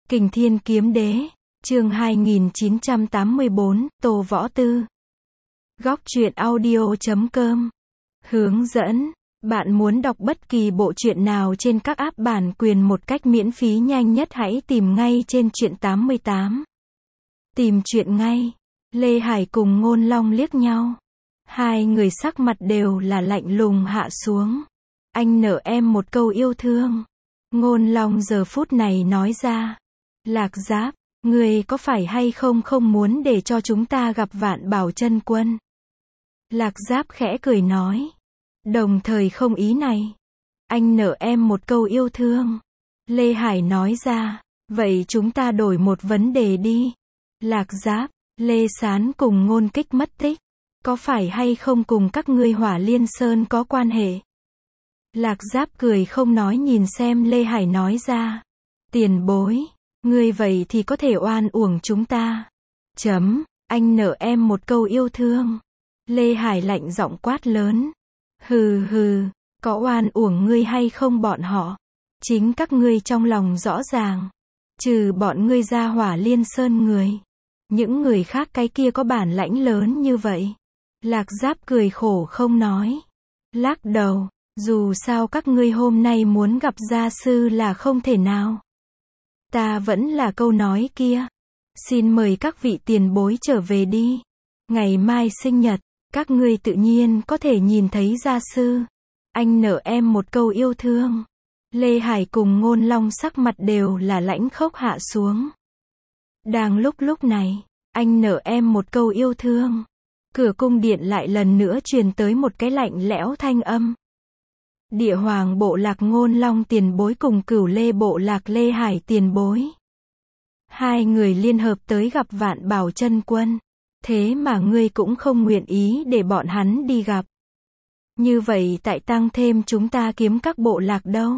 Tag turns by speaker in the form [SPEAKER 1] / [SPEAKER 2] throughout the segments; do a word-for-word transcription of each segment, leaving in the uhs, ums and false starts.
[SPEAKER 1] Kình Thiên Kiếm Đế, chương hai nghìn chín trăm tám mươi bốn, Tô Võ Tư. Góc truyện audio chấm com. Hướng dẫn. Bạn muốn đọc bất kỳ bộ truyện nào trên các app bản quyền một cách miễn phí nhanh nhất hãy tìm ngay trên truyện tám mươi tám. Tìm truyện ngay. Lê Hải cùng Ngôn Long liếc nhau. Hai người sắc mặt đều là lạnh lùng hạ xuống. Anh nợ em một câu yêu thương. Ngôn Long giờ phút này nói ra. Lạc Giáp, người có phải hay không không muốn để cho chúng ta gặp Vạn Bảo Chân Quân? Lạc Giáp khẽ cười nói. Đồng thời không ý này. Anh nợ em một câu yêu thương. Lê Hải nói ra. Vậy chúng ta đổi một vấn đề đi. Lạc Giáp, Lê Sán cùng Ngôn Kích mất tích. Có phải hay không cùng các ngươi Hỏa Liên Sơn có quan hệ? Lạc Giáp cười không nói nhìn xem Lê Hải nói ra. Tiền bối. Ngươi vậy thì có thể oan uổng chúng ta. Chấm, anh nợ em một câu yêu thương. Lê Hải lạnh giọng quát lớn. Hừ hừ, có oan uổng ngươi hay không bọn họ? Chính các ngươi trong lòng rõ ràng. Trừ bọn ngươi ra Hỏa Liên Sơn người. Những người khác cái kia có bản lãnh lớn như vậy. Lạc Giáp cười khổ không nói. Lắc đầu, dù sao các ngươi hôm nay muốn gặp gia sư là không thể nào. Ta vẫn là câu nói kia. Xin mời các vị tiền bối trở về đi. Ngày mai sinh nhật, các ngươi tự nhiên có thể nhìn thấy gia sư. Anh nợ em một câu yêu thương. Lê Hải cùng Ngôn Long sắc mặt đều là lãnh khốc hạ xuống. Đang lúc lúc này, anh nợ em một câu yêu thương. Cửa cung điện lại lần nữa truyền tới một cái lạnh lẽo thanh âm. Địa Hoàng bộ lạc Ngôn Long tiền bối cùng Cửu Lê bộ lạc Lê Hải tiền bối. Hai người liên hợp tới gặp Vạn Bảo Chân Quân. Thế mà ngươi cũng không nguyện ý để bọn hắn đi gặp. Như vậy tại tăng thêm chúng ta kiếm các bộ lạc đâu.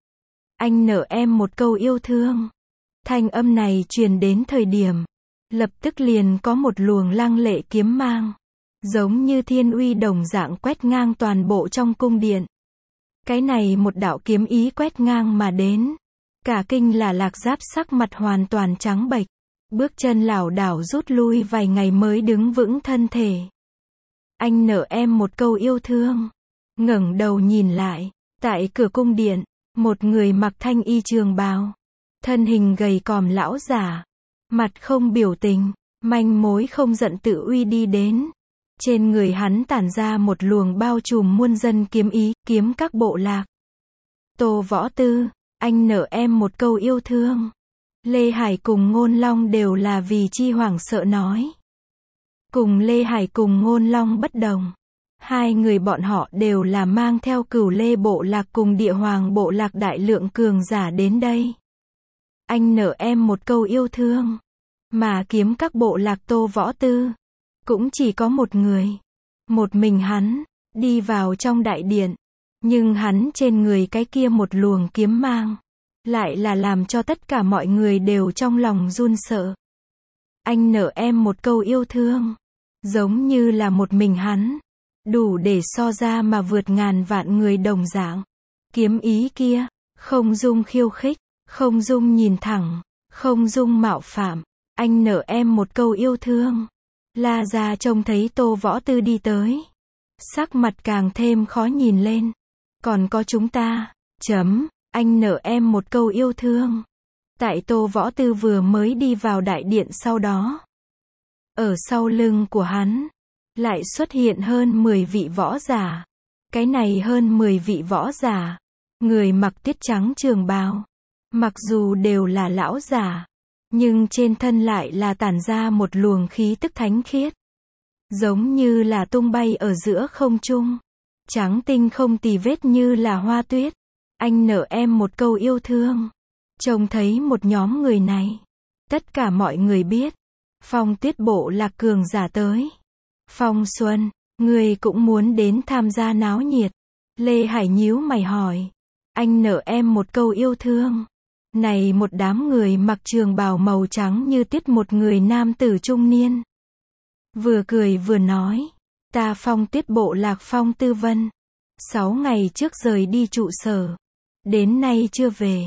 [SPEAKER 1] Anh nợ em một câu yêu thương. Thanh âm này truyền đến thời điểm. Lập tức liền có một luồng lăng lệ kiếm mang. Giống như thiên uy đồng dạng quét ngang toàn bộ trong cung điện. Cái này một đạo kiếm ý quét ngang mà đến. Cả kinh là Lạc Giáp sắc mặt hoàn toàn trắng bệch. Bước chân lảo đảo rút lui vài ngày mới đứng vững thân thể. Anh nợ em một câu yêu thương. Ngẩng đầu nhìn lại. Tại cửa cung điện. Một người mặc thanh y trường bào. Thân hình gầy còm lão giả. Mặt không biểu tình. Manh mối không giận tự uy đi đến. Trên người hắn tản ra một luồng bao trùm muôn dân kiếm ý, kiếm các bộ lạc. Tô Võ Tư, anh nợ em một câu yêu thương. Lê Hải cùng Ngôn Long đều là vì chi hoảng sợ nói. Cùng Lê Hải cùng Ngôn Long bất đồng. Hai người bọn họ đều là mang theo Cửu Lê bộ lạc cùng Địa Hoàng bộ lạc đại lượng cường giả đến đây. Anh nợ em một câu yêu thương. Mà kiếm các bộ lạc Tô Võ Tư. Cũng chỉ có một người. Một mình hắn. Đi vào trong đại điện. Nhưng hắn trên người cái kia một luồng kiếm mang. Lại là làm cho tất cả mọi người đều trong lòng run sợ. Anh nợ em một câu yêu thương. Giống như là một mình hắn. Đủ để so ra mà vượt ngàn vạn người đồng dạng. Kiếm ý kia. Không dung khiêu khích. Không dung nhìn thẳng. Không dung mạo phạm. Anh nợ em một câu yêu thương. La Gia trông thấy Tô Võ Tư đi tới. Sắc mặt càng thêm khó nhìn lên. Còn có chúng ta. Chấm. Anh nợ em một câu yêu thương. Tại Tô Võ Tư vừa mới đi vào đại điện sau đó. Ở sau lưng của hắn. Lại xuất hiện hơn mười vị võ giả. Cái này hơn mười vị võ giả. Người mặc tiết trắng trường bào. Mặc dù đều là lão giả. Nhưng trên thân lại là tản ra một luồng khí tức thánh khiết. Giống như là tung bay ở giữa không trung. Trắng tinh không tì vết như là hoa tuyết. Anh nợ em một câu yêu thương. Trông thấy một nhóm người này. Tất cả mọi người biết. Phong Tuyết bộ lạc cường giả tới. Phong Xuân, người cũng muốn đến tham gia náo nhiệt. Lê Hải nhíu mày hỏi. Anh nợ em một câu yêu thương. Này một đám người mặc trường bào màu trắng như tiết một người nam tử trung niên. Vừa cười vừa nói. Ta Phong Tuyết bộ lạc Phong Tư Vân. Sáu ngày trước rời đi trụ sở. Đến nay chưa về.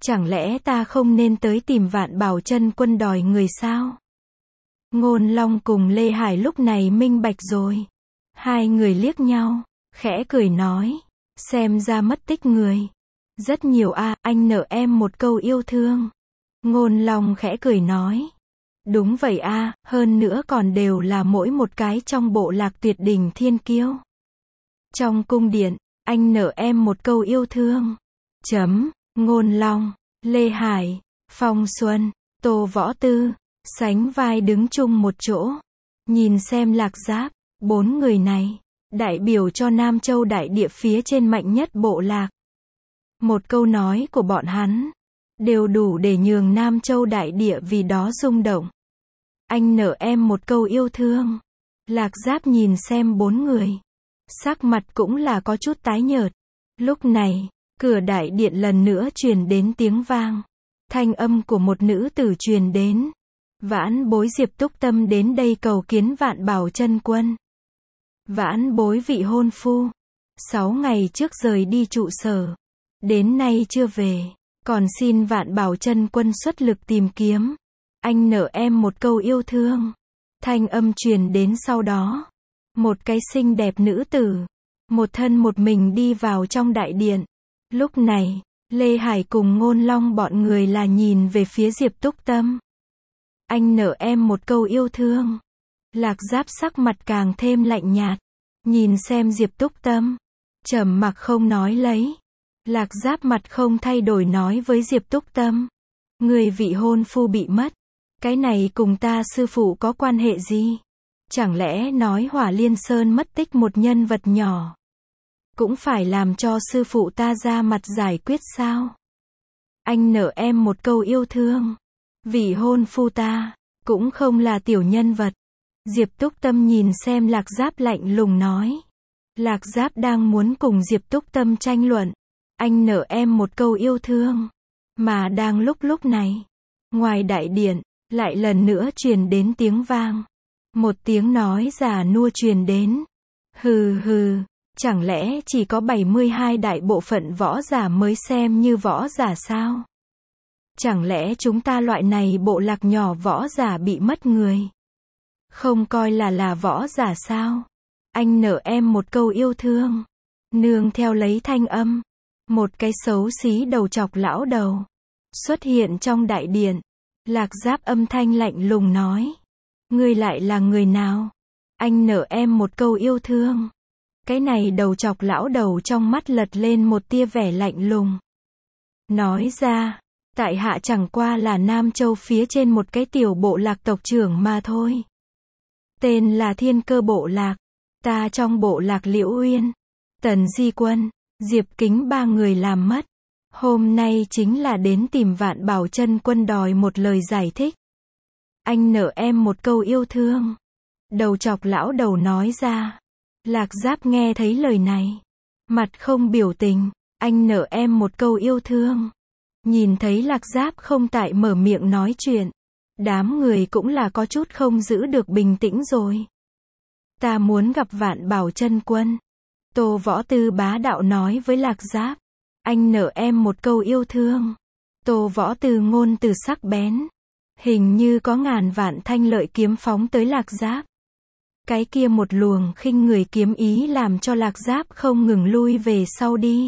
[SPEAKER 1] Chẳng lẽ ta không nên tới tìm Vạn Bảo Chân Quân đòi người sao? Ngôn Long cùng Lê Hải lúc này minh bạch rồi. Hai người liếc nhau, khẽ cười nói, xem ra mất tích người. Rất nhiều a, à, anh nợ em một câu yêu thương. Ngôn Long khẽ cười nói, đúng vậy a, à, hơn nữa còn đều là mỗi một cái trong bộ lạc tuyệt đỉnh thiên kiêu. Trong cung điện, anh nợ em một câu yêu thương. Chấm, Ngôn Long, Lê Hải, Phong Xuân, Tô Võ Tư, sánh vai đứng chung một chỗ. Nhìn xem Lạc Giáp, bốn người này, đại biểu cho Nam Châu đại địa phía trên mạnh nhất bộ lạc. Một câu nói của bọn hắn, đều đủ để nhường Nam Châu đại địa vì đó rung động. Anh nợ em một câu yêu thương. Lạc Giáp nhìn xem bốn người. Sắc mặt cũng là có chút tái nhợt. Lúc này, cửa đại điện lần nữa truyền đến tiếng vang. Thanh âm của một nữ tử truyền đến. Vãn bối Diệp Túc Tâm đến đây cầu kiến Vạn Bảo Chân Quân. Vãn bối vị hôn phu. Sáu ngày trước rời đi trụ sở. Đến nay chưa về. Còn xin Vạn Bảo Chân Quân xuất lực tìm kiếm. Anh nợ em một câu yêu thương. Thanh âm truyền đến sau đó. Một cái xinh đẹp nữ tử. Một thân một mình đi vào trong đại điện. Lúc này, Lê Hải cùng Ngôn Long bọn người là nhìn về phía Diệp Túc Tâm. Anh nợ em một câu yêu thương. Lạc Giáp sắc mặt càng thêm lạnh nhạt. Nhìn xem Diệp Túc Tâm. Trầm mặc không nói lấy. Lạc Giáp mặt không thay đổi nói với Diệp Túc Tâm. Người vị hôn phu bị mất. Cái này cùng ta sư phụ có quan hệ gì? Chẳng lẽ nói Hỏa Liên Sơn mất tích một nhân vật nhỏ, cũng phải làm cho sư phụ ta ra mặt giải quyết sao? Anh nợ em một câu yêu thương. Vị hôn phu ta, cũng không là tiểu nhân vật. Diệp Túc Tâm nhìn xem Lạc Giáp lạnh lùng nói. Lạc Giáp đang muốn cùng Diệp Túc Tâm tranh luận. Anh nợ em một câu yêu thương. Mà đang lúc lúc này, ngoài đại điện, lại lần nữa truyền đến tiếng vang. Một tiếng nói già nua truyền đến. Hừ hừ, chẳng lẽ chỉ có bảy mươi hai đại bộ phận võ giả mới xem như võ giả sao? Chẳng lẽ chúng ta loại này bộ lạc nhỏ võ giả bị mất người, không coi là là võ giả sao? Anh nợ em một câu yêu thương. Nương theo lấy thanh âm, một cái xấu xí đầu chọc lão đầu xuất hiện trong đại điện. Lạc Giáp âm thanh lạnh lùng nói. Ngươi lại là người nào? Anh nợ em một câu yêu thương. Cái này đầu chọc lão đầu trong mắt lật lên một tia vẻ lạnh lùng. Nói ra, tại hạ chẳng qua là Nam Châu phía trên một cái tiểu bộ lạc tộc trưởng mà thôi. Tên là Thiên Cơ Bộ Lạc. Ta trong bộ lạc Liễu Uyên, Tần Di Quân, Diệp Kính ba người làm mất. Hôm nay chính là đến tìm Vạn Bảo Chân Quân đòi một lời giải thích. Anh nợ em một câu yêu thương. Đầu chọc lão đầu nói ra. Lạc Giáp nghe thấy lời này, mặt không biểu tình. Anh nợ em một câu yêu thương. Nhìn thấy Lạc Giáp không tại mở miệng nói chuyện, đám người cũng là có chút không giữ được bình tĩnh rồi. Ta muốn gặp Vạn Bảo Chân Quân. Tô Võ Tư bá đạo nói với Lạc Giáp. Anh nợ em một câu yêu thương. Tô Võ Tư ngôn từ sắc bén, hình như có ngàn vạn thanh lợi kiếm phóng tới Lạc Giáp. Cái kia một luồng khinh người kiếm ý làm cho Lạc Giáp không ngừng lui về sau đi.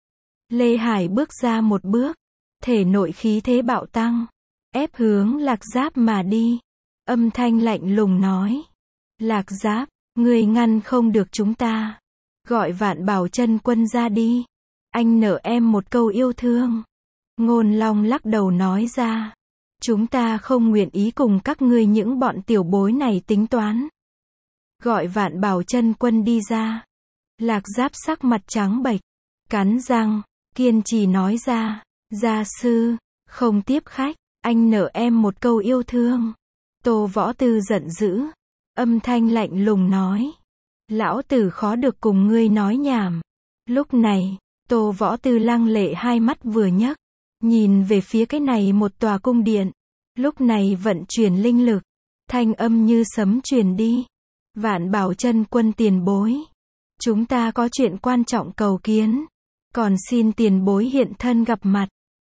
[SPEAKER 1] Lê Hải bước ra một bước, thể nội khí thế bạo tăng, ép hướng Lạc Giáp mà đi. Âm thanh lạnh lùng nói. Lạc Giáp, người ngăn không được chúng ta. Gọi Vạn Bảo Chân Quân ra đi. Anh nợ em một câu yêu thương. Ngôn Long lắc đầu nói ra. Chúng ta không nguyện ý cùng các ngươi những bọn tiểu bối này tính toán. Gọi Vạn Bảo Chân Quân đi ra. Lạc Giáp sắc mặt trắng bệch, cắn răng, kiên trì nói ra. Gia sư, không tiếp khách. Anh nợ em một câu yêu thương. Tô Võ Tư giận dữ, âm thanh lạnh lùng nói. Lão tử khó được cùng ngươi nói nhảm. Lúc này, Tô Võ Tư lăng lệ hai mắt vừa nhấc, nhìn về phía cái này một tòa cung điện. Lúc này vận chuyển linh lực, thanh âm như sấm truyền đi. Vạn Bảo Chân Quân tiền bối, chúng ta có chuyện quan trọng cầu kiến, còn xin tiền bối hiện thân gặp mặt.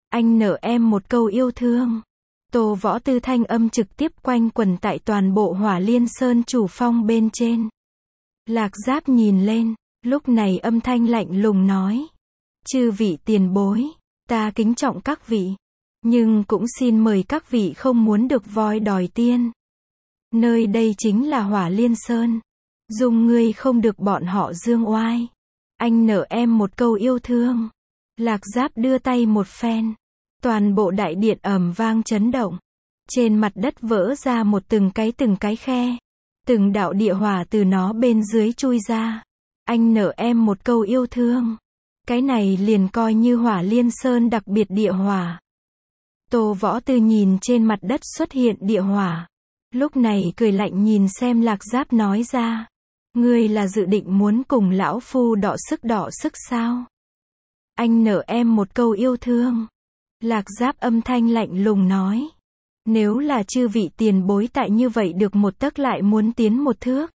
[SPEAKER 1] Anh nợ em một câu yêu thương. Tô Võ Tư thanh âm trực tiếp quanh quẩn tại toàn bộ Hỏa Liên Sơn chủ phong bên trên. Lạc Giáp nhìn lên, lúc này âm thanh lạnh lùng nói. Chư vị tiền bối, ta kính trọng các vị, nhưng cũng xin mời các vị không muốn được voi đòi tiên. Nơi đây chính là Hỏa Liên Sơn. Dùng ngươi không được bọn họ dương oai. Anh nợ em một câu yêu thương. Lạc Giáp đưa tay một phen. Toàn bộ đại điện ầm vang chấn động. Trên mặt đất vỡ ra một từng cái từng cái khe. Từng đạo địa hỏa từ nó bên dưới chui ra. Anh nợ em một câu yêu thương. Cái này liền coi như Hỏa Liên Sơn đặc biệt địa hỏa. Tô Võ Tư nhìn trên mặt đất xuất hiện địa hỏa. Lúc này cười lạnh nhìn xem Lạc Giáp nói ra. Ngươi là dự định muốn cùng lão phu đọ sức đọ sức sao? Anh nợ em một câu yêu thương. Lạc Giáp âm thanh lạnh lùng nói. Nếu là chư vị tiền bối tại như vậy được một tấc lại muốn tiến một thước.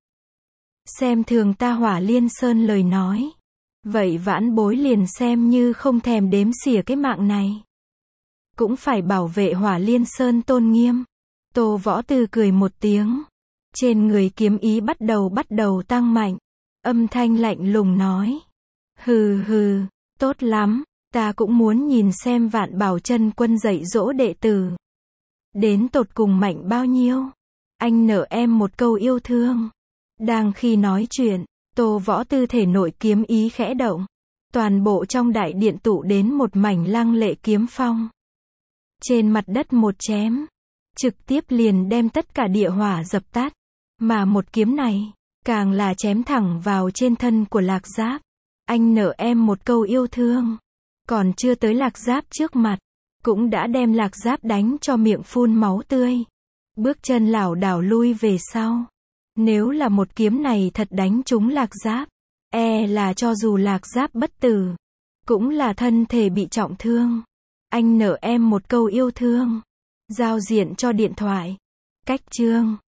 [SPEAKER 1] Xem thường ta Hỏa Liên Sơn lời nói. Vậy vãn bối liền xem như không thèm đếm xỉa cái mạng này. Cũng phải bảo vệ Hỏa Liên Sơn tôn nghiêm. Tô Võ Tư cười một tiếng. Trên người kiếm ý bắt đầu bắt đầu tăng mạnh. Âm thanh lạnh lùng nói. Hừ hừ, tốt lắm, ta cũng muốn nhìn xem Vạn Bảo Chân Quân dạy dỗ đệ tử. Đến tột cùng mạnh bao nhiêu? Anh nợ em một câu yêu thương. Đang khi nói chuyện, Tô Võ Tư thể nội kiếm ý khẽ động. Toàn bộ trong đại điện tụ đến một mảnh lăng lệ kiếm phong. Trên mặt đất một chém. Trực tiếp liền đem tất cả địa hỏa dập tắt. Mà một kiếm này, càng là chém thẳng vào trên thân của Lạc Giáp. Anh nợ em một câu yêu thương. Còn chưa tới Lạc Giáp trước mặt, cũng đã đem Lạc Giáp đánh cho miệng phun máu tươi. Bước chân lảo đảo lui về sau. Nếu là một kiếm này thật đánh trúng Lạc Giáp, e là cho dù Lạc Giáp bất tử, cũng là thân thể bị trọng thương. Anh nợ em một câu yêu thương. Giao diện cho điện thoại. Cách chương